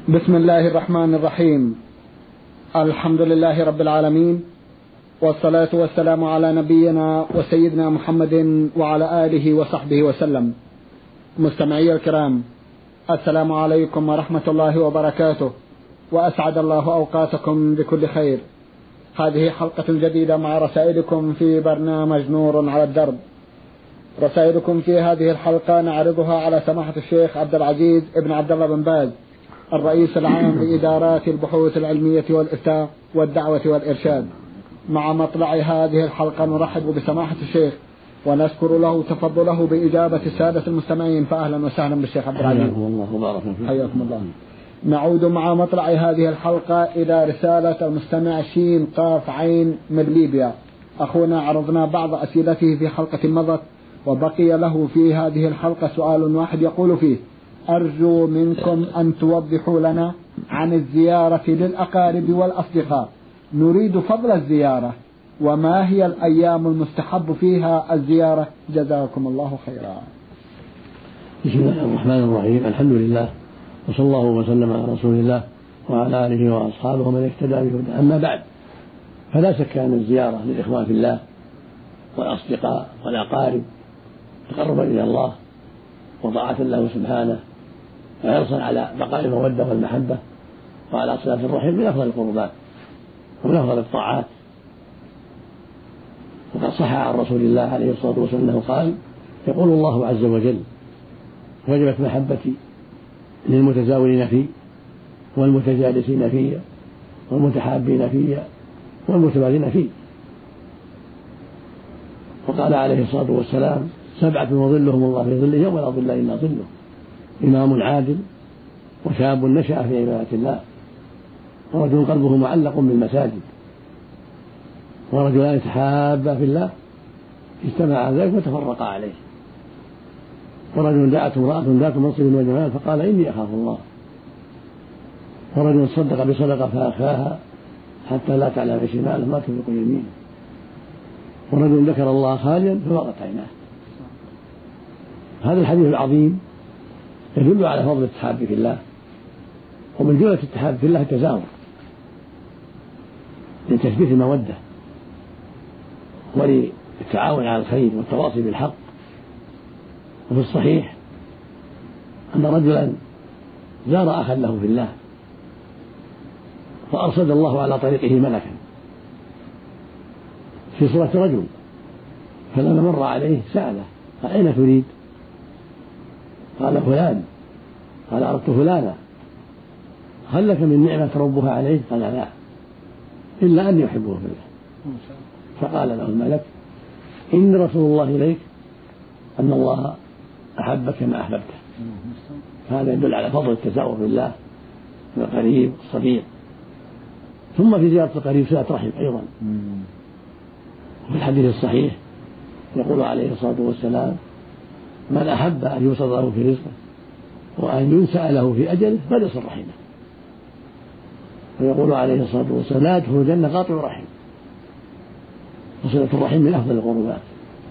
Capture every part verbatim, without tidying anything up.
بسم الله الرحمن الرحيم. الحمد لله رب العالمين، والصلاة والسلام على نبينا وسيدنا محمد وعلى آله وصحبه وسلم. مستمعي الكرام، السلام عليكم ورحمة الله وبركاته، وأسعد الله أوقاتكم بكل خير. هذه حلقة جديدة مع رسائلكم في برنامج نور على الدرب. رسائلكم في هذه الحلقة نعرضها على سماحة الشيخ عبد العزيز ابن عبد الله بن باز، الرئيس العام لإدارات البحوث العلمية والإفتاء والدعوة والإرشاد. مع مطلع هذه الحلقة نرحب بسماحة الشيخ ونشكر له تفضله بإجابة السادة المستمعين، فأهلا وسهلا بالشيخ عبد العزيز. حياكم الله وبارك فيكم. حياكم الله. نعود مع مطلع هذه الحلقة إلى رسالة المستمع شين قاف عين من ليبيا. أخونا عرضنا بعض أسئلته في حلقة مضت، وبقي له في هذه الحلقة سؤال واحد يقول فيه: أرجو منكم أن توضحوا لنا عن الزيارة للأقارب والأصدقاء، نريد فضل الزيارة، وما هي الأيام المستحب فيها الزيارة، جزاكم الله خيرا. بسم الله الرحمن الرحيم، الحمد لله، وصلى الله وسلم على رسول الله وعلى آله وأصحابه ومن اهتدى بهداه. أما بعد، فلا شك أن الزيارة للإخوان في الله والأصدقاء والأقارب تقربا إلى الله وطاعة له سبحانه، وحرصا على بقاء المودة والمحبة وعلى صلة الرحم من أفضل القربات ومن أفضل الطاعات. وقد صح عن رسول الله عليه الصلاة والسلام أنه قال: يقول الله عز وجل: وجبت محبتي للمتزاورين في والمتجالسين في والمتحابين في والمتبادلين في. وقال عليه الصلاة والسلام: سبعة وظلهم الله في ظله يوم لا ظل إلا ظله: إمام عادل، وشاب نشأ في عبادة الله، ورجل قلبه معلق بالمساجد، ورجلان تحابا في الله اجتمعا على ذلك وتفرقا عليه، ورجل دعته امرأة ذات منصب وجمال فقال: إني أخاف الله، ورجل صدق بصدقة فأخفاها حتى لا تعلم شماله ما تنفق يمينه، ورجل ذكر الله خاليا ففاضت عيناه. هذا الحديث العظيم يدل على فضل التحاب في الله، ومن جملة التحاب في الله التزاور لتثبيت المودة وللتعاون على الخير والتواصي بالحق. وفي الصحيح أن رجلا زار أخا له في الله فأرصد الله على طريقه ملكا في صورة رجل، فلما مر عليه سأله: أين تريد؟ قال: فلان. قال: أردت فلانا. هل لك من نعمة ربها عليه؟ قال: لا، إلا أني أحبه في الله. فقال له الملك: إن رسول الله إليك أن الله أحبك كما أحببته. هذا يدل على فضل التزاور بالله من القريب الصديق. ثم في زيارة القريب صلة رحم أيضا. وفي الحديث الصحيح يقول عليه الصلاة والسلام: من أحب أن يوصل له في رزقه وأن ينسأ له في أجله فليصل رحمه. ويقول عليه الصلاة والسلام: لا يدخل الجنة قاطع رحم. وصلة الرحم من أفضل القربات،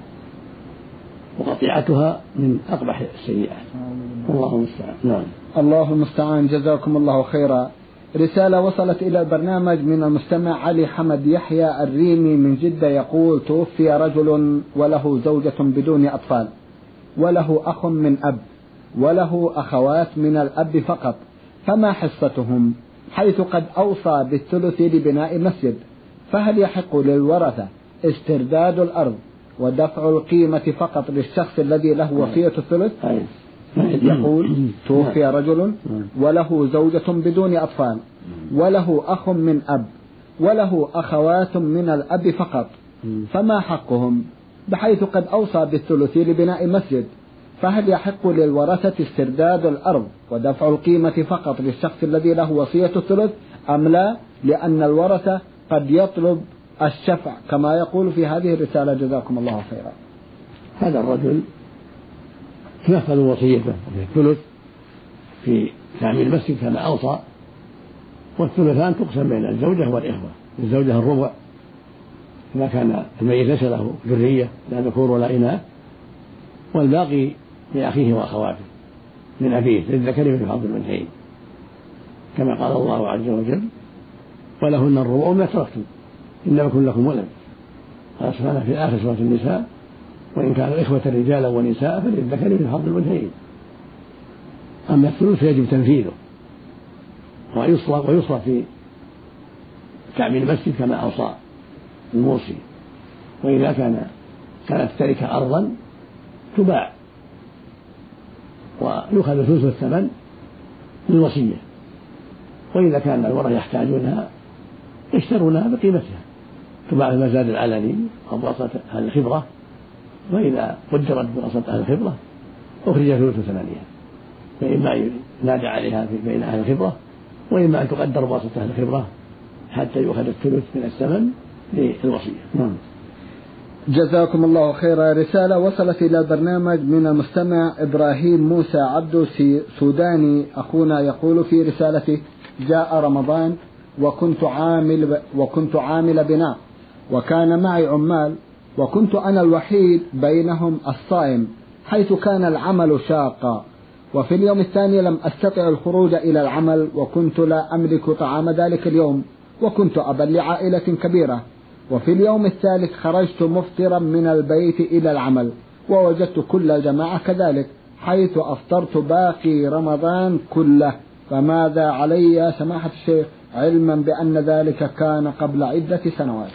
وقطيعتها من أقبح السيئات. الله المستعان. نعم. الله المستعان، جزاكم الله خيرا. رسالة وصلت إلى البرنامج من المستمع علي حمد يحيى الريمي من جدة، يقول: توفي رجل وله زوجة بدون أطفال، وله أخ من أب، وله أخوات من الأب فقط، فما حصتهم؟ حيث قد أوصى بالثلث لبناء مسجد، فهل يحق للورثة استرداد الأرض ودفع القيمة فقط للشخص الذي له وصية الثلث؟ يقول: توفي رجل وله زوجة بدون أطفال، وله أخ من أب، وله أخوات من الأب فقط، فما حقهم؟ بحيث قد أوصى بالثلث لبناء مسجد، فهل يحق للورثة استرداد الأرض ودفع القيمة فقط للشخص الذي له وصية الثلث أم لا؟ لأن الورثة قد يطلب الشفع كما يقول في هذه الرسالة، جزاكم الله خيرا. هذا الرجل تنفذ وصيته في الثلث في تعمير المسجد كما أوصى، والثلثان تقسم بين الزوجة والإخوة. الزوجة الربع إذا كان الميت ليس له ذرية لا ذكور ولا إناث، والباقي لأخيه وأخواته من أبيه للذكر مثل حظ الأنثيين. كما قال الله عز وجل ولهن الربع مما تركتم إن لم يكن لكم ولد. قال سبحانه في آخر سورة النساء وإن كانوا إخوة رجالا ونساء فللذكر مثل حظ الأنثيين. أما الثلث فيجب تنفيذه ويصرف ويصرف في تعمير المسجد كما أوصى الموصي. وإذا كان كانت التركة أرضا تباع ويؤخذ ثلث الثمن للوصية، وإذا كان الورثة يحتاجونها يشترونها بقيمتها تباع المزاد العلني أو بواسطة أهل الخبرة، وإذا قدرت بواسطة أهل الخبرة أخرج ثلث ثمنها، فإما ينادى عليها بين أهل الخبرة وإما أن تقدر بواسطة أهل الخبرة حتى يؤخذ الثلث من الثمن للوصية. جزاكم الله خيرا. رسالة وصلت إلى البرنامج من المستمع إبراهيم موسى عبدو سوداني أخونا، يقول في رسالته: جاء رمضان وكنت عامل وكنت عامل بناء وكان معي عمال وكنت أنا الوحيد بينهم الصائم، حيث كان العمل شاقا، وفي اليوم الثاني لم أستطع الخروج إلى العمل وكنت لا أملك طعام ذلك اليوم وكنت أبا لعائلة كبيرة، وفي اليوم الثالث خرجت مفطرا من البيت إلى العمل ووجدت كل الجماعة كذلك، حيث أفطرت باقي رمضان كله، فماذا علي يا سماحة الشيخ علما بأن ذلك كان قبل عدة سنوات؟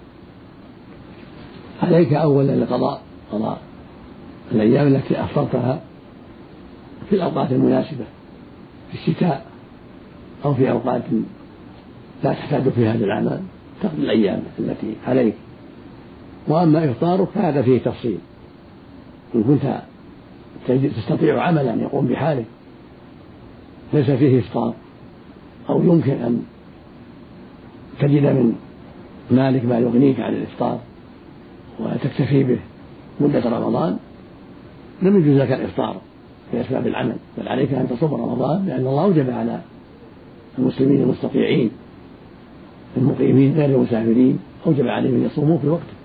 عليك أولا القضاء، قضاء الأيام التي أفطرتها في الأوقات المناسبة في الشتاء أو في أوقات لا تحتاج في هذا العمل تقضي الأيام التي عليك. وأما إفطارك فهذا فيه تفصيل، إن كنت تستطيع عملا يقوم بحالك ليس فيه إفطار أو يمكن أن تجد من مالك ما يغنيك عن الإفطار وتكتفي به مدة رمضان، لم يجوز لك الإفطار في أسباب العمل، بل عليك أن تصوم رمضان، لأن الله أوجب على المسلمين المستطيعين المقيمين غير المسافرين أوجب عليهم أن يصوموا في وقته،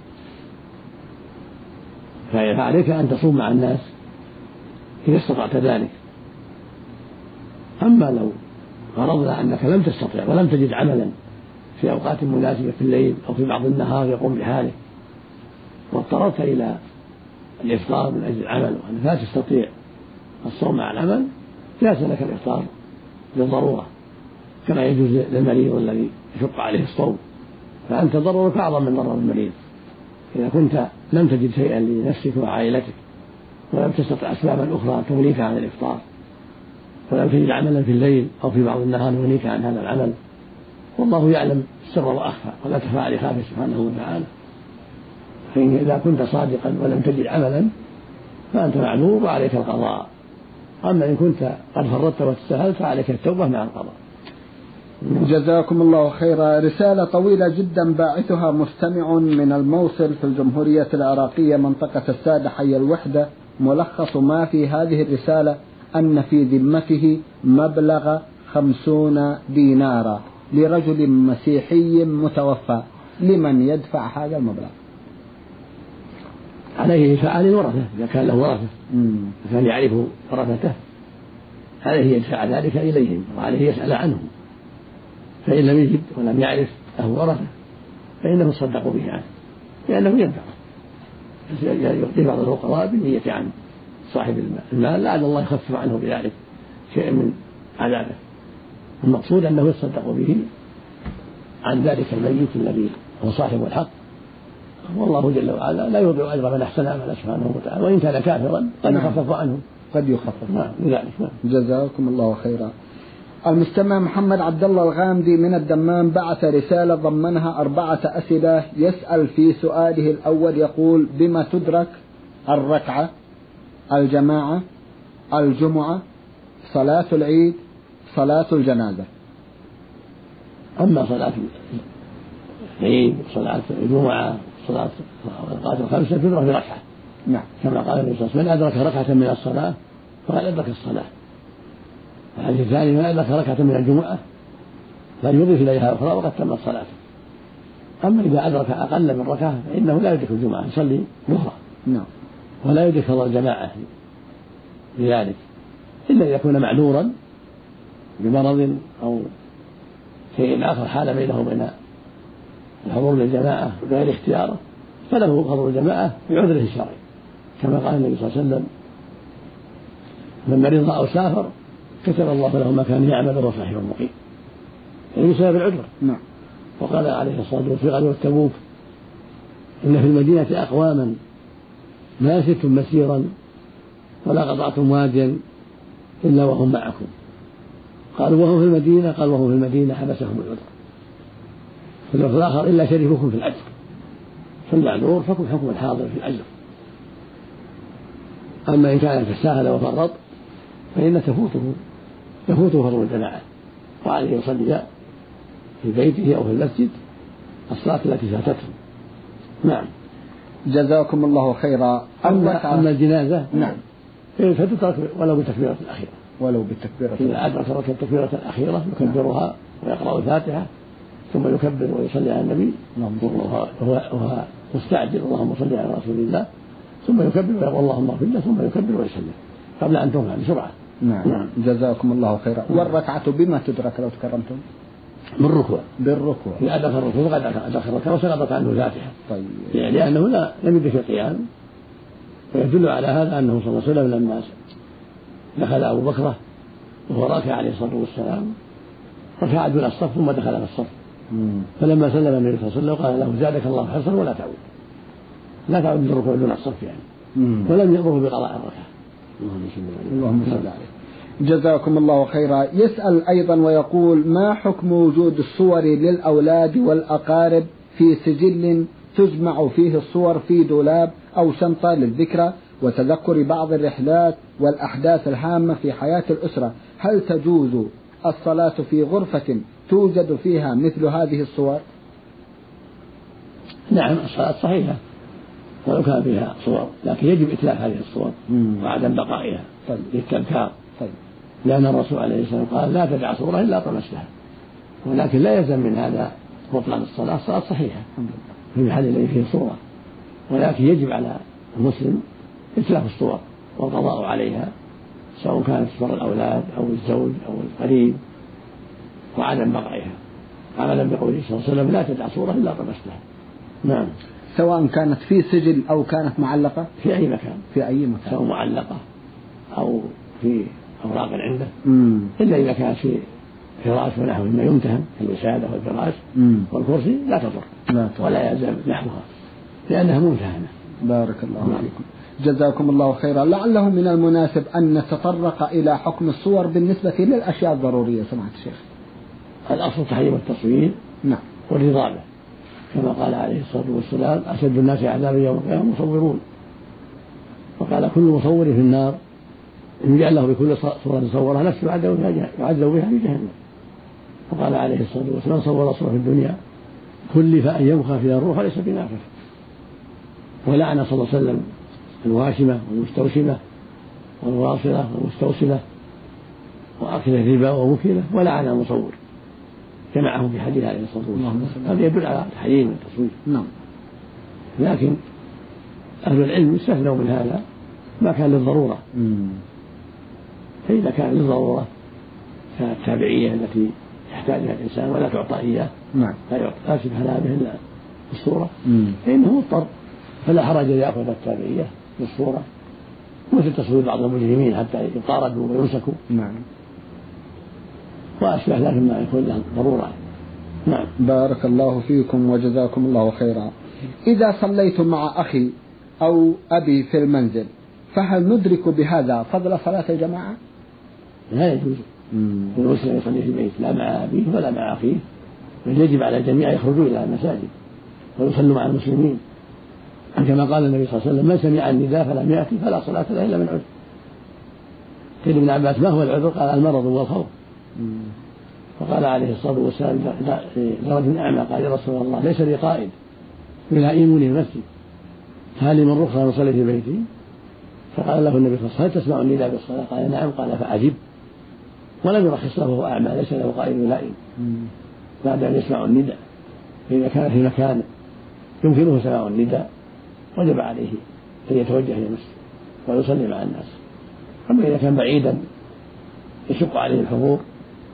فعليك أن تصوم مع الناس إذا استطعت ذلك. أما لو فرضنا أنك لم تستطع ولم تجد عملا في أوقات مناسبة في الليل أو في بعض النهار يقوم بحاله واضطررت إلى الإفطار من أجل العمل وأنك لا تستطيع الصوم مع العمل، جاز لك الإفطار للضرورة كما يجوز للمريض الذي يشق عليه الصوم، فأنت ضررك أعظم من ضرر المريض. إذا كنت لم تجد شيئا لنفسك وعائلتك ولم تستطع أسبابا أخرى تغنيك عن الإفطار ولم تجد عملا في الليل أو في بعض النهار يغنيك عن هذا العمل، والله يعلم السر وأخفى ولا تخفى عليه خافية سبحانه وتعالى، فإذا كنت صادقا ولم تجد عملا فأنت معذور وعليك القضاء. أما إن كنت قد فرطت واستسهلت فعليك التوبة مع القضاء. جزاكم الله خيرا. رسالة طويلة جدا باعثها مستمع من الموصل في الجمهورية العراقية منطقة السادة حي الوحدة، ملخص ما في هذه الرسالة أن في ذمته مبلغ خمسون دينارا لرجل مسيحي متوفى، لمن يدفع هذا المبلغ؟ عليه يدفع للورثة إذا كان له ورثة، إذا كان يعرف ورثته عليه يدفع ذلك إليهم وعليه يسأل عنهم، فإن لم يجد ولم يعرف له ورثة فإنه يصدق به عنه لأنه ينفع، يعطي بعض الفقراء بالنية عن صاحب المال لعل الله يخفف عنه بذلك شيء من عذابه. المقصود أنه يصدق به عن ذلك الميت الذي هو صاحب الحق، والله جل وعلا لا يضيع أجر من أحسن عملا سبحانه وتعالى، وإن كان كافرا قد يخفف عنه قد يخفف نعم لذلك. جزاكم الله خيرا. المستمع محمد عبد الله الغامدي من الدمام بعث رسالة ضمنها أربعة أسئلة، يسأل في سؤاله الأول يقول: بما تدرك الركعة، الجماعة، الجمعة، صلاة العيد، صلاة الجنازة؟ أما صلاة العيد صلاة الجمعة صلاة الأوقات الخمسة تدرك بركعة، نعم، كما قال النبي صلى الله عليه وسلم: من أدرك ركعة من الصلاة فقد أدرك الصلاة. الحديث الثاني: من أدرك ركعة من الجمعة فليضيف إليها أخرى وقد تمت صلاته. أما إذا أدرك أقل من ركعة فإنه لا يدرك الجمعة، يصلي أخرى، نعم، ولا يدرك فضل الجماعة لذلك إلا إذا يكون معذورا بمرض أو شيء آخر حال بينه وبين الحضور للجماعة بغير اختياره فله حضور الجماعة بعذره الشرعي، كما قال النبي صلى الله عليه وسلم: من مرض أو سافر كتب الله له ما كان يعمل وهو صحيح مقيم، يعني بسبب العذر. نعم. وقال عليه الصلاة والسلام في غزوة تبوك: إن في المدينة أقواما ما سرتم مسيرا ولا قطعتم واديا إلا وهم معكم. قالوا: وهم في المدينة؟ قال: وهم في المدينة حبسهم العذر. في اللفظ الآخر: إلا شريككم في الأجر. فالمعذور حكم حكم الحاضر في الأجر. أما إن كان تساهل وفرط فإن تفوته يفوته فضل الجماعة، وعليه يصلي في بيته أو في المسجد الصلاة التي فاتته. نعم. جزاكم الله خيرا. أما, أما الجنازة نعم فتترك ولو بالتكبيرة الأخيرة، ولو بالتكبيرة إذا أدرك التكبيرة الأخيرة يكبرها ويقرأ الفاتحة ثم يكبر ويصلي على النبي وهو مستعجل: اللهم صل على رسول الله، ثم يكبر ويقول اللهم اغفر له، ثم يكبر ويسلم قبل أن تنفع بسرعة. نعم. نعم. جزاكم الله خيرا. والركعة بما تدرك لو تكرمتم؟ بالركوع. بالركوع. إذا أدرك الركوع فقد أدرك الركعة وسقطت عنه الفاتحة. طيب. يعني لأنه لا لم يدرك القيام. ويدل على هذا أنه صلى الله عليه وسلم لما دخل أبو بكر وهو راكع عليه الصلاة والسلام ركع دون الصف ثم دخل في الصف. مم. فلما سلم النبي صلى الله عليه وسلم قال له: زادك الله حرصا ولا تعود، لا تعود بالركوع دون الصف يعني. مم. ولم يأمره بقضاء الركعة. اللهم صل عليه. جزاكم الله خيرا. يسأل أيضا ويقول: ما حكم وجود الصور للأولاد والأقارب في سجل تجمع فيه الصور في دولاب أو شنطة للذكرى وتذكر بعض الرحلات والأحداث الهامة في حياة الأسرة؟ هل تجوز الصلاة في غرفة توجد فيها مثل هذه الصور؟ نعم، الصلاة صحيحة ولو كان فيها صور، لكن يجب إتلاف هذه الصور وعدم بقائها للتذكار. طيب. لأن الرسول عليه الصلاة والسلام قال: لا تدع صورة إلا طمستها. ولكن لا يلزم من هذا بطلان الصلاة، الصلاة صحيحة في محل الذي فيه صورة، ولكن يجب على المسلم إتلاف الصور والقضاء عليها، سواء كانت صور الأولاد أو الزوج أو القريب، وعدم بقائها، عملا بقوله صلى الله عليه وسلم: لا تدع صورة إلا طمستها. نعم. سواء كانت في سجل أو كانت معلقة في أي مكان، في أي مكان، سواء معلقة أو في أوراق عنده، مم. إلا إذا كانت في فراش ونحو مما يمتهن كالوسادة والفراش والكرسي لا تضر لا ولا يلزم نحوها لأنها ممتهنة. بارك الله نعم. فيكم. جزاكم الله خيرا. لعله من المناسب أن نتطرق إلى حكم الصور بالنسبة للأشياء الضرورية. سمعت الشيخ؟ الأصل تحريم التصوير نعم والرضا به، كما قال عليه الصلاة والسلام: أشد الناس عذابا يوم القيامة مصورون. وقال: كل مصور في النار إن جعل له بكل صورة صورها نفسه يعذب بها في جهنم. وقال عليه الصلاة والسلام: صور صورة في الدنيا كلف أن ينفخ فيها الروح ليس بنافخ. ولعن صلى الله عليه وسلم الواشمة والمستوشمة والواصلة والمستوصلة وأكل الربا ومكله، ولعن المصور، جمعهم في حديث عليه الصلاة والسلام. هذا يدل على تحريم التصوير. نعم. لكن أهل العلم استثنوا من هذا ما كان للضرورة. مم. فإذا كان للضرورة كالتابعية التي يحتاجها الإنسان ولا تعطى إياه، نعم. لا يعطى لا سبحان الله إلا الصورة، فإنه مضطر، فلا حرج أن يأخذ التابعية بالصورة، مثل تصوير بعض المجرمين حتى يطاردوا ويمسكوا. نعم. وأشبه ذلك ما يكون له ضرورة. نعم. بارك الله فيكم وجزاكم الله خيرا. إذا صليت مع أخي أو أبي في المنزل فهل ندرك بهذا فضل صلاة الجماعة؟ لا يجوز المسلم يصلي في البيت لا مع أبيه ولا مع أخيه، بل يجب على الجميع يخرجوا إلى المساجد ويصلوا مع المسلمين، كما قال النبي صلى الله عليه وسلم: من سمع النداء فلم يأتي فلا صلاة له إلا من عذر. قيل ابن عباس: ما هو العذر؟ قال: المرض والخوف. فقال عليه الصلاة والسلام لرجل أعمى: قال: يا رسول الله ليس لي قائد يلائمني المسجد، هل لي من رخصة نصلي في بيتي؟ فقال له النبي صلى الله عليه وسلم: هل تسمع النداء بالصلاة؟ قال: نعم. قال: فعجب. ولم يرخص له وهو أعمى ليس له قائد يلائم بعد أن يسمع النداء. فإذا كان في مكان يمكنه سماع النداء وجب عليه أن يتوجه إلى المسجد ويصلي مع الناس. أما إذا كان بعيدا يشق عليه الحضور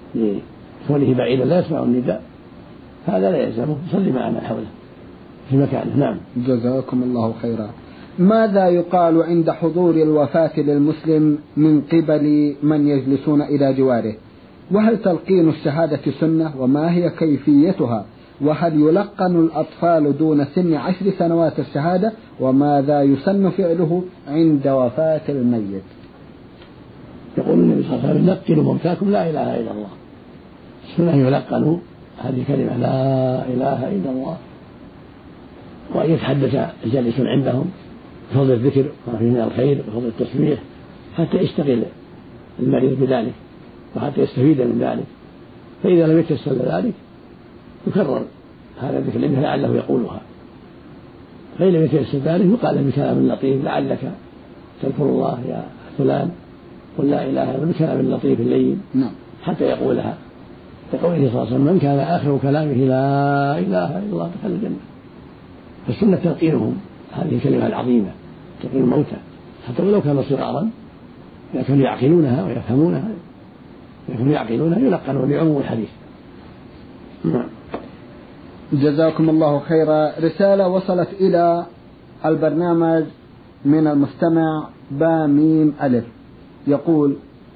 لكونه بعيدا لا يسمع النداء هذا لا يلزمه يصلي معنا حوله في مكانه. نعم. جزاكم الله خيرا. ماذا يقال عند حضور الوفاة للمسلم من قبل من يجلسون إلى جواره؟ وهل تلقين الشهادة سنة؟ وما هي كيفيتها؟ وهل يلقن الأطفال دون سن عشر سنوات الشهادة؟ وماذا يسن فعله عند وفاة الميت؟ يقول النبي صلى الله عليه وسلم لقنوا موتاكم لا إله إلا الله. السنة يلقنوا هذه كلمة لا إله إلا الله، وأن يتحدث الجالس عندهم بفضل الذكر وما فيه من الخير وفضل التسبيح حتى يشتغل المريض بذلك وحتى يستفيد من ذلك. فإذا لم يتيسر ذلك يكرر هذا الذكر لأنه لعله يقولها، فإن لم يتيسر ذلك يقال بكلام لطيف لعلك تذكر الله يا فلان قل لا إله إلا الله بكلام لطيف اللين حتى يقولها. يقول صلى الله عليه وسلم من كان آخر كلامه لا إله إلا الله دخل الجنة. فالسنة تلقينهم هذه الكلمة العظيمة تلقين الموتى حتى ولو كانوا صغارا إذا كانوا يعقلونها ويفهمونها إذا كانوا يعقلونها يلقنون لعموم الحديث. نعم. جزاكم الله خيرا. رسالة وصلت إلى البرنامج من المستمع باميم ألف يقول: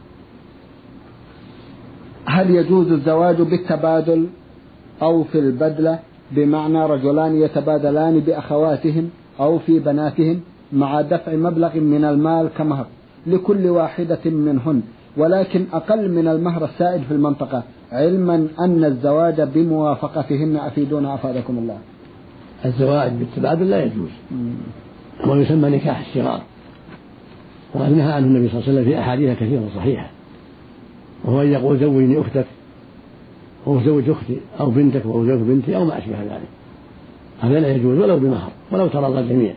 هل يجوز الزواج بالتبادل أو في البدلة، بمعنى رجلان يتبادلان بأخواتهم أو في بناتهم مع دفع مبلغ من المال كمهر لكل واحدة منهن، ولكن أقل من المهر السائد في المنطقة، علما أن الزواج بموافقتهن؟ أفيدونا أفادكم الله. الزواج بالتبادل لا يجوز، هو يسمى نكاح الشرار، وقد نهى عنه النبي صلى الله عليه وسلم في أحاديث كثيرة صحيحة، وهو أن يقول زوجني أختك أو زوج أختي أو بنتك أو زوج بنتي أو ما أشبه ذلك. هذا لا يجوز ولو بمهر ولو تراضى الجميع،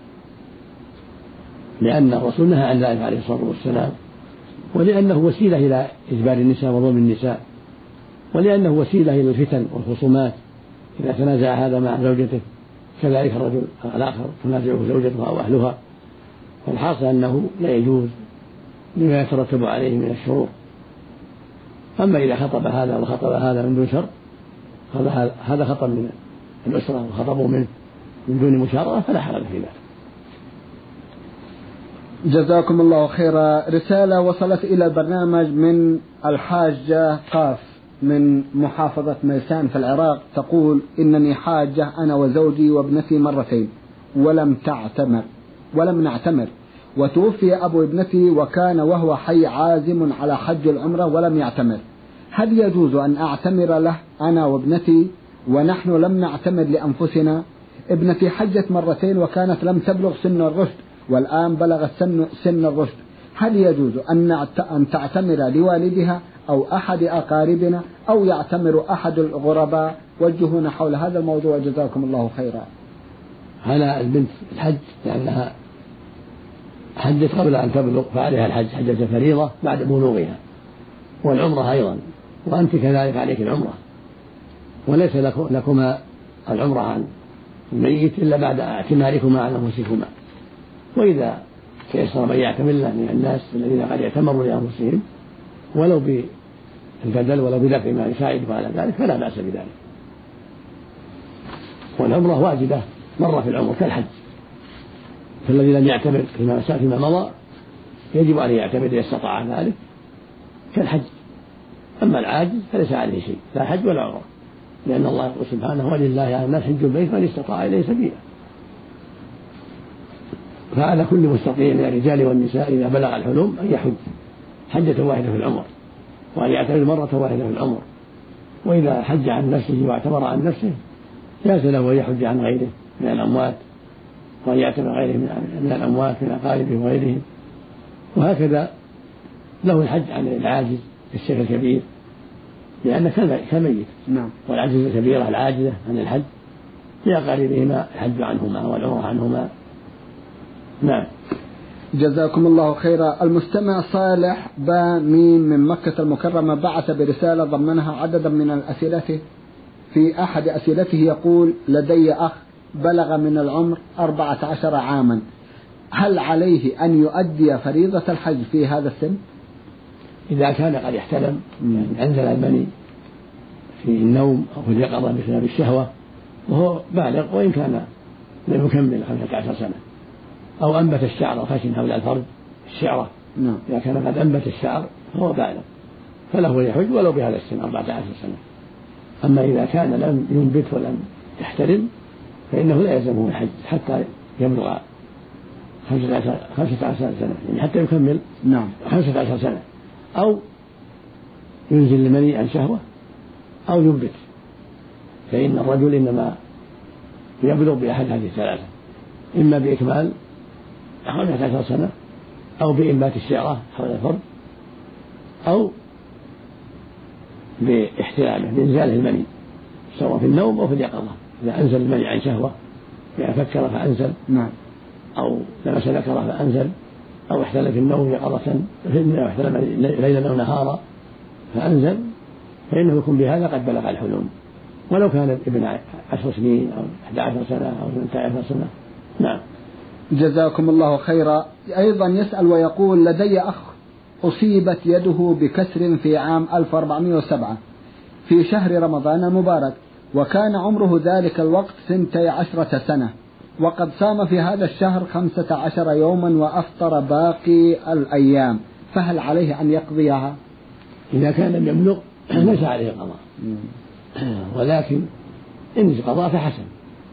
لأن الرسول نهى عن ذلك عليه الصلاة والسلام، ولأنه وسيلة إلى إجبار النساء وظلم النساء، ولأنه وسيلة إلى الفتن والخصومات إذا تنازع هذا مع زوجته كذلك الرجل الآخر تنازعه زوجته أو أهلها. والحاصل أنه لا يجوز لما يترتب عليه من الشرور. أما إذا خطب هذا وخطب هذا من دون شرط هذا خطب من الأسرة وخطبوا منه من دون مشارطة فلا حرج في ذلك. جزاكم الله خيرا. رسالة وصلت إلى البرنامج من الحاجة قاف من محافظة ميسان في العراق تقول: إنني حاجة أنا وزوجي وابنتي مرتين ولم تعتمر ولم نعتمر، وتوفي أبو ابنتي وكان وهو حي عازم على حج العمرة ولم يعتمر، هل يجوز أن أعتمر له أنا وابنتي ونحن لم نعتمر لأنفسنا؟ ابنتي حجت مرتين وكانت لم تبلغ سن الرشد والآن بلغت سن, سن الرشد، هل يجوز أن, أن تعتمر لوالدها أو أحد أقاربنا أو يعتمر أحد الغرباء؟ وجهونا حول هذا الموضوع جزاكم الله خيرا. على البنت الحج لأنها حجت قبل أن تبلغ فعليها الحج حجة فريضة بعد بلوغها، والعمرة أيضا، وأنت كذلك عليك العمرة، وليس لكما العمرة عن الميت إلا بعد اعتماركما على أنفسكما. وإذا تيسر من يعتمر له من الناس الذين قد اعتمروا لأنفسهم ولو بالبدل ولو بدفع ما يساعده على ذلك فلا بأس بذلك. والعمرة واجبة مرة في العمر كالحج، فالذي لم يعتمر فيما فيما مضى يجب أن يعتمر إذا استطاع ذلك كالحج. أما العاجز فليس عليه شيء لا حج ولا عمرة، لأن الله يقول سبحانه: ولله على الناس حج البيت من استطاع إليه سبيلا. فعلى كل مستطيع من الرجال والنساء إذا بلغ الحلم أن يحج حجة واحدة في العمر، وأن يعتمر مرة واحدة في العمر. وإذا حج عن نفسه واعتمر عن نفسه جاز له أن يحج عن غيره من الأموات، وأن يعتمر غيره من الأموات من أقاربه وغيرهم. وهكذا له الحج عن العاجز الشيخ الكبير لأنه كميت، والعجز الكبيرة العاجزة عن الحج لأقاربهما الحج عنهما والعمرة عنهما. نعم. جزاكم الله خيرا. المستمع صالح بامين من مكة المكرمة بعث برسالة ضمنها عددا من الأسئلة. في أحد أسئلته يقول: لدي أخ بلغ من العمر أربعة عشر عاما، هل عليه أن يؤدي فريضة الحج في هذا السن؟ إذا كان قد احتلم يعني أنزل المني في النوم أو في اليقظة بسبب الشهوة وهو بالغ وإن كان لم يكمل خمسة عشر سنة، أو أنبت الشعر الخشن حول الفرج الشعرة نعم. إذا كان قد أنبت الشعر فهو بالغ فله يحج ولو بهذا السن أربعة عشر سنة. أما إذا كان لم ينبت ولم يحتلم فإنه لا يلزمه الحج حتى يبلغ خمسة عشر سنة، يعني حتى يكمل نعم. خمسة عشر سنة، أو ينزل المني عن شهوة أو ينبت، فإن الرجل إنما يبلغ بأحد هذه الثلاثة، إما بإكمال خمسة عشر سنة أو بإنبات الشعرة حول الفرد أو باحتلامه بإنزاله المني سواء في النوم أو في اليقظة. إذا أنزل المني عن شهوة يعني فكر فأنزل نعم. أو لمس ذكره فأنزل أو احتل في النوم يقظة أو احتلم ليلا أو نهارا فأنزل فإنه يكون بهذا قد بلغ الحلم ولو كان ابن عشر سنين أو أحد عشر سنة أو اثنتا عشر سنة. نعم. جزاكم الله خيرا. أيضا يسأل ويقول لدي أخ أصيبت يده بكسر في عام ألف وأربعمائة وسبعة في شهر رمضان المبارك وكان عمره ذلك الوقت ثنتي عشرة سنة وقد صام في هذا الشهر خمسة عشر يوما وأفطر باقي الأيام، فهل عليه أن يقضيها؟ إذا كان لم يبلغ ليس عليه قضاء، ولكن إن قضاء فحسن.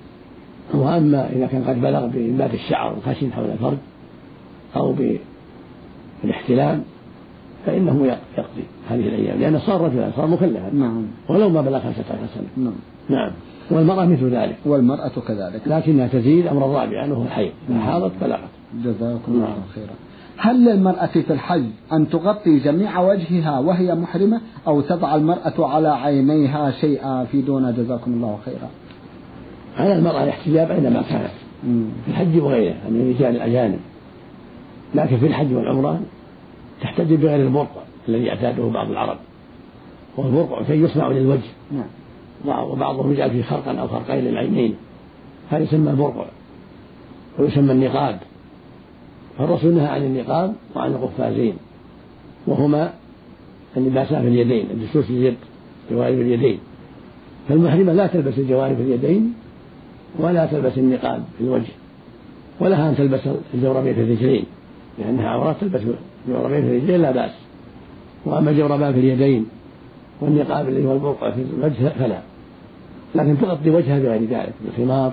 وأما إذا كان قد بلغ بإنبات الشعر الخشن حول الفرج أو بالاحتلام فإنه يقضي هذه الأيام لأنه صار رجلا صار مكلفا. نعم. ولو ما بلغ خمسة عشر سنة. نعم. نعم. والمرأة مثل ذلك. والمرأة كذلك لكنها تزيد أمر الرابع أنه الحيض إذا حاضت بلغت. جزاكم الله خيرا. هل للمرأة في الحج أن تغطي جميع وجهها وهي محرمة أو تضع المرأة على عينيها شيئا في دون؟ جزاكم الله خيرا. على المرأة الاحتجاب أينما كانت في الحج وغيره من الرجال الأجانب، لكن في الحج والعمرة تحتجب بغير البرقع الذي يعتاده بعض العرب، والبرقع شيء يصنع للوجه. نعم. وبعضهم يجعل فيه خرقا أو خرقين للعينين هذا يسمى البرقع ويسمى النقاب. فالرسول نهى عن النقاب وعن القفازين وهما اللباسان في اليدين الجسوس اليد جوانب اليدين، فالمحرمة لا تلبس الجوانب اليدين ولا تلبس النقاب في الوجه ولها أن تلبس الجوربين في الرجلين لأنها عورات تلبس الجوربين في الرجلين لا بأس. وأما الجوربان في اليدين والنقاب اللي هو البرقع في الوجه فلا، لكن تغطي وجهها بغير ذلك بالخمار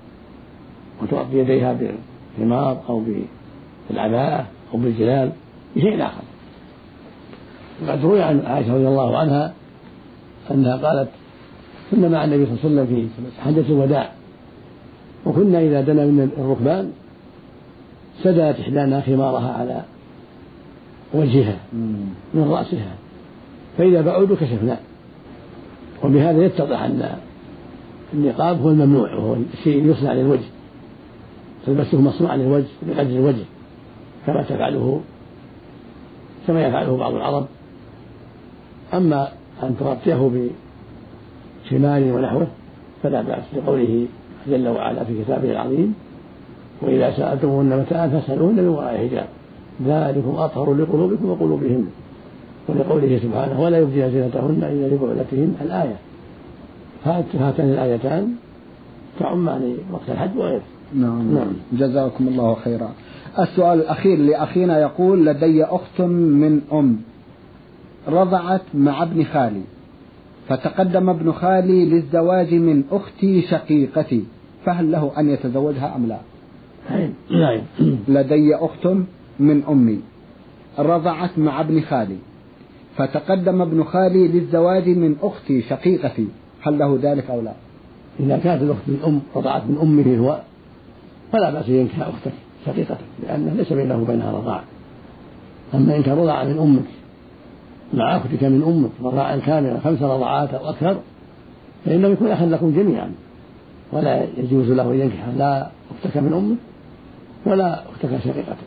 وتغطي يديها بالخمار أو بالعباءة أو بالجلال بشيء آخر. وقد روي عن عائشة رضي الله عنها أنها قالت كنا مع النبي صلى الله عليه وسلم في حجة الوداع وكنا إذا دنا من الركبان سدت إحدانا خمارها على وجهها من رأسها فإذا بعودوا كشفنا. وبهذا يتضح أن النقاب هو الممنوع وهو الشيء يصنع للوجه تلبسه مصنوع للوجه بقدر الوجه كما تفعله كما يفعله بعض العرب. أما أن تغطيه بشمال ونحوه فلا بأس لقوله جل وعلا في كتابه العظيم وإذا سألتموهن متاعا فاسألوهن من وراء حجاب ذلكم أطهر لقلوبكم وقلوبهم، ولقوله سبحانه ولا يبدين زينتهن إلا لبعولتهن الآية. هاتان الآيتان تعمان وقت الحج وغيره. نعم. نعم. جزاكم الله خيرا. السؤال الأخير لأخينا يقول لدي أخت من أم رضعت مع ابن خالي فتقدم ابن خالي للزواج من أختي شقيقتي فهل له أن يتزوجها أم لا؟ لا. لدي أخت من أمي رضعت مع ابن خالي فتقدم ابن خالي للزواج من أختي شقيقتي هل له ذلك أو لا؟ إذا كانت الأخت من أم رضعت من أمه هو فلا بأس ينكح أختك شقيقتك لأنه ليس بينه وبينها رضاعة. أما إن كان رضع من أمك مع أختك من أمك رضاعا كاملا خمس رضعات أو أكثر فإنه يكون أخا لكم جميعا ولا يجوز له أن ينكح لا أختك من أمك ولا أختك شقيقتك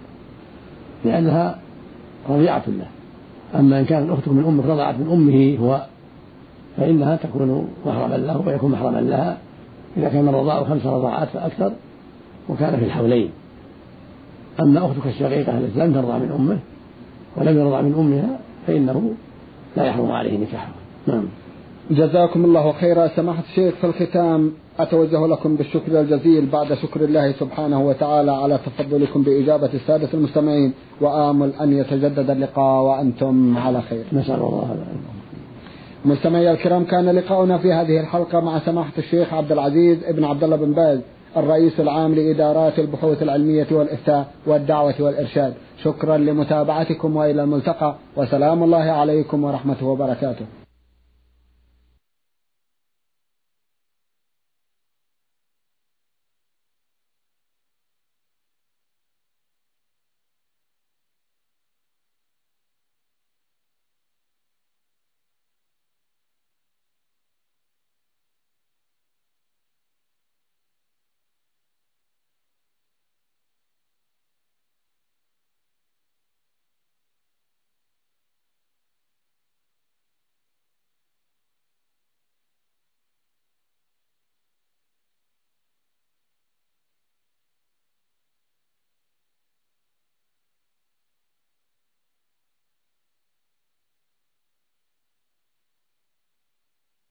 لأنها رضيعة له. أما إن كانت أختك من أمك رضعت من أمه هو فإنها تكون محرما له ويكون محرما لها إذا كان الرضاع خمس رضعات فأكثر وكان في الحولين. أما أختك الشقيقة التي لم ترضع من أمه ولم يرضع من أمها فإنه لا يحرم عليه نكاحها. نعم. جزاكم الله خيرا. سماحة الشيخ، في الختام أتوجه لكم بالشكر الجزيل بعد شكر الله سبحانه وتعالى على تفضلكم بإجابة السادة المستمعين، وآمل أن يتجدد اللقاء وأنتم على خير. نسأل الله. مستمعي الكرام، كان لقاؤنا في هذه الحلقة مع سماحة الشيخ عبد العزيز ابن عبد الله بن باز، الرئيس العام لإدارات البحوث العلمية والإفتاء والدعوة والإرشاد. شكرا لمتابعتكم وإلى الملتقى، وسلام الله عليكم ورحمته وبركاته.